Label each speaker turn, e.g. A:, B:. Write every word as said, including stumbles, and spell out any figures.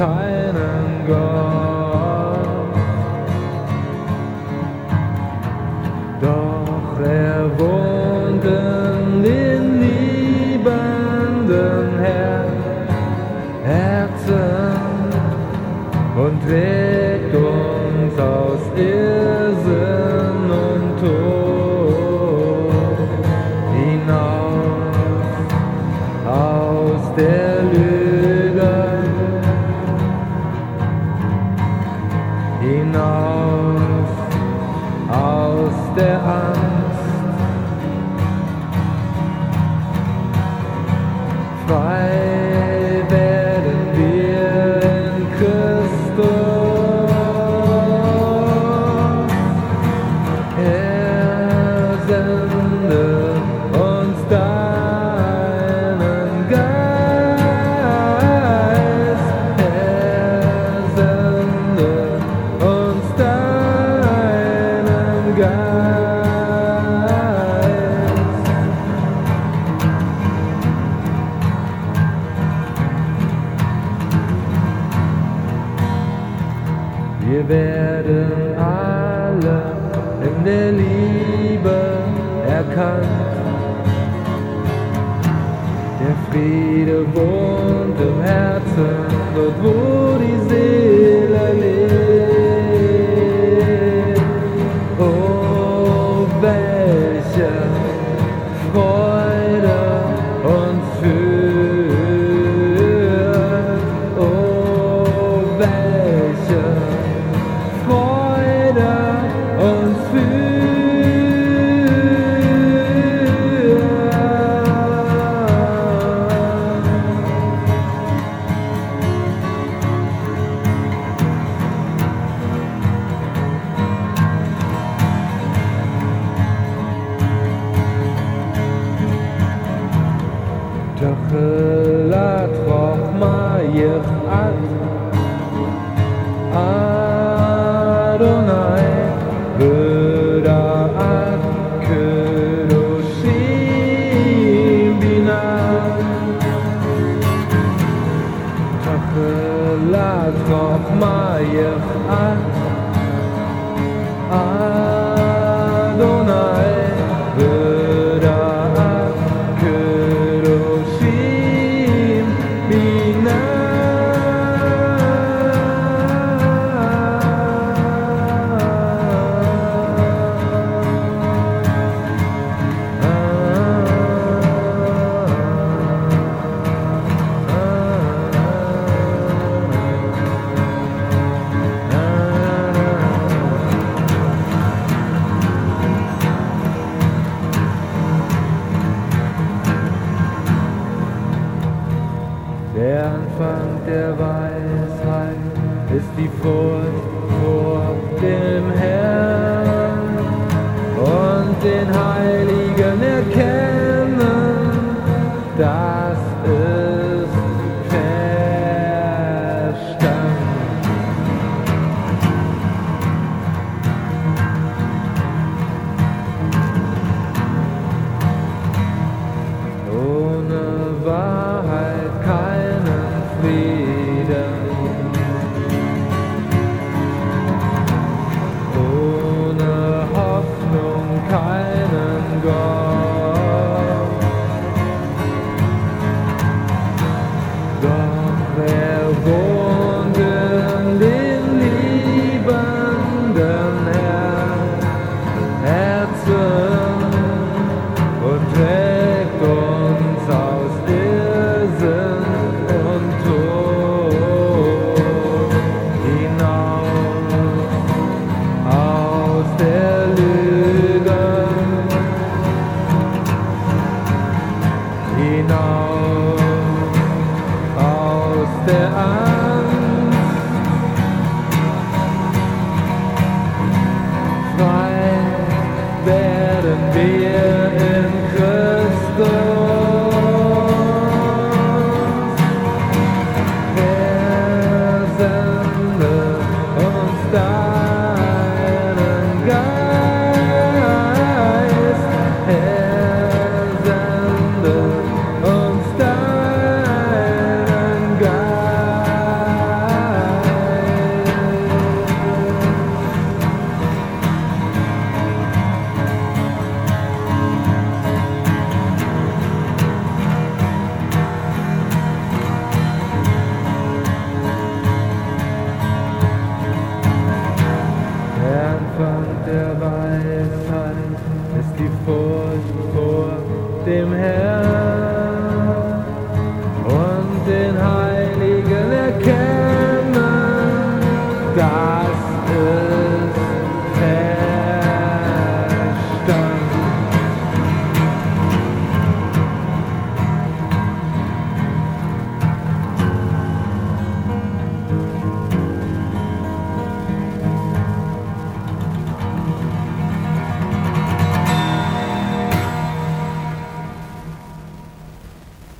A: keinen Gott. Doch er wohnt in den liebenden Herzen und trägt uns aus Irrsinn und Tod hinaus aus der Lüge, hinaus aus der Angst, frei werden wir in Christus. Er sende uns deinen Geist, er sende uns deinen Geist. Wir werden alle in der Liebe erkannt. Der Friede wohnt im Herzen, dort wo die Seele lebt. Oh, welche Freude uns führt. Oh, welche Freude uns führt. תחילת חוכמה יראת אדוני ודעת קדושים בינה. תחילת חוכמה יראת אדוני ודעת קדושים בינה. Der Anfang der Weisheit ist die Furcht vor dem Herrn und den Heiligen erkennen, das ist Verstand. Ohne Wahrheit keinen Frieden, ohne Hoffnung keinen Gott. Doch er wohnt in den liebenden Herzen und trägt uns aus Irrsinn und Tod hinaus aus der Lüge, hinaus aus der Angst, frei werden wir die Furcht vor dem Herrn.